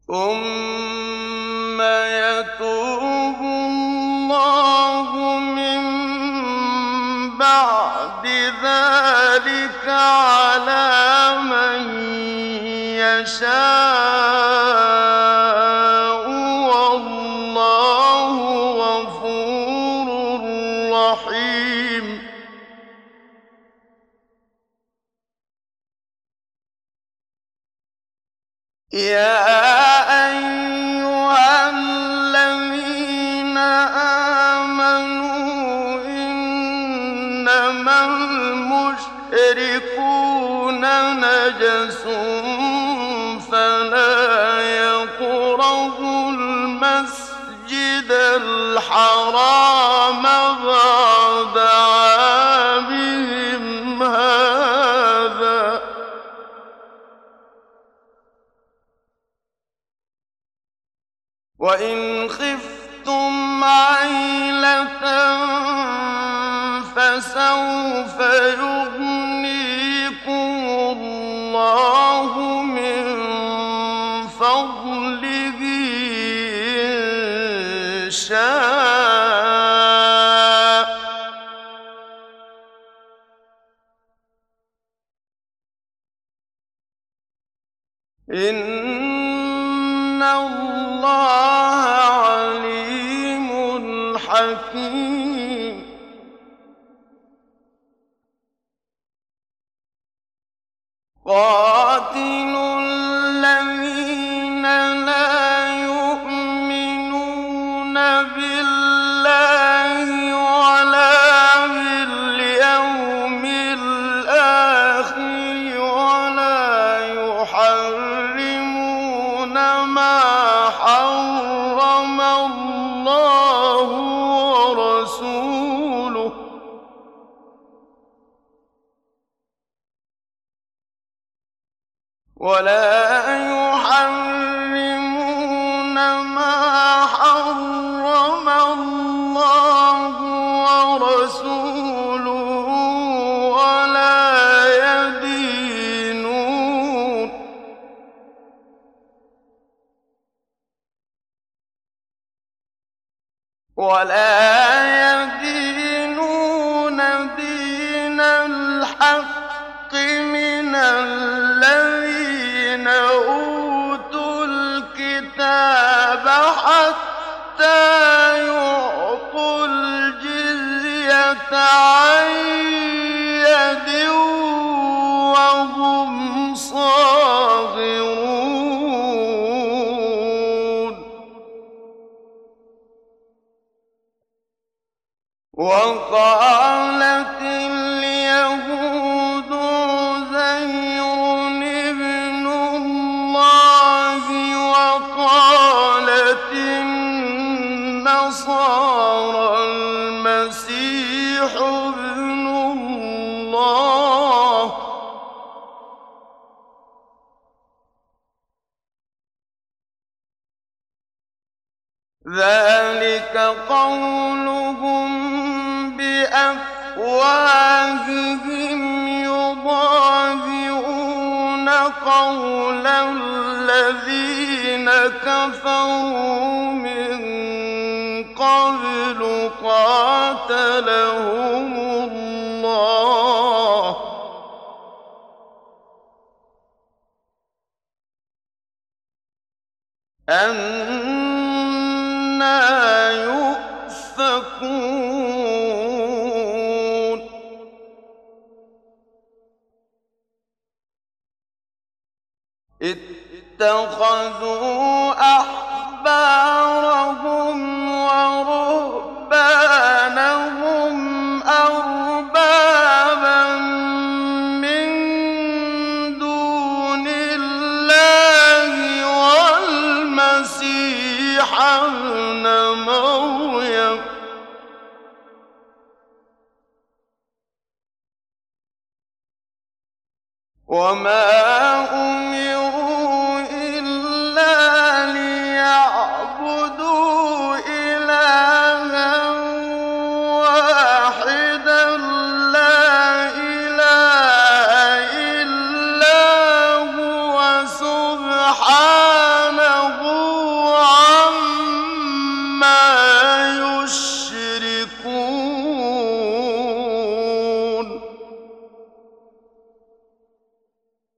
ثُمَّ يَتُوبُ اللَّهُ مِن بَعْدِ ذَٰلِكَ عَلَىٰ مَن يَشَاءُ ۗ وَاللَّهُ غَفُورٌ رَّحِيمٌ. يَا أَيُّهَا الَّذِينَ آمَنُوا إِنَّمَا الْمُشْرِكُونَ نَجَسٌ فَلَا يَقْرَبُوا الْمَسْجِدَ الْحَرَامَ بَعْدَ عَامِهِمْ هَٰذَا ۚ وَإِنْ خِفْتُمْ عَيْلَةً فَسَوْفَ يُغْنِيكُمُ اللَّهُ مِن فَضْلِهِ إِن شَاءَ ۚ إِنَّ اللَّهَ عَلِيمٌ حَكِيمٌ. قَاتِلُوا الَّذِينَ لَا يُؤْمِنُونَ بِاللَّهِ وَلَا بِالْيَوْمِ الْآخِرِ وَلَا يُحَرِّمُونَ مَا حَرَّمَ اللَّهُ وَرَسُولُهُ ولا يدينون دين الحق من الذين أوتوا الكتاب حتى يعطوا الجزية عن يد وهم صاغرون. وقالت اليهود عزير ابن الله وقالت النصارى المسيح ابن الله، ذلك قولهم بأفواههم يضاهئون قول الذين كفروا من قبل قاتلهم الله أَنَّىٰ يُؤْفَكُونَ. اتَّخَذُوا أَحْبَارَهُمْ وَرُهْبَانَهُمْ أَرْبَابًا مِّن دُونِ اللَّهِ وَالْمَسِيحَ ابْنَ مَرْيَمَ ۚ وَمَا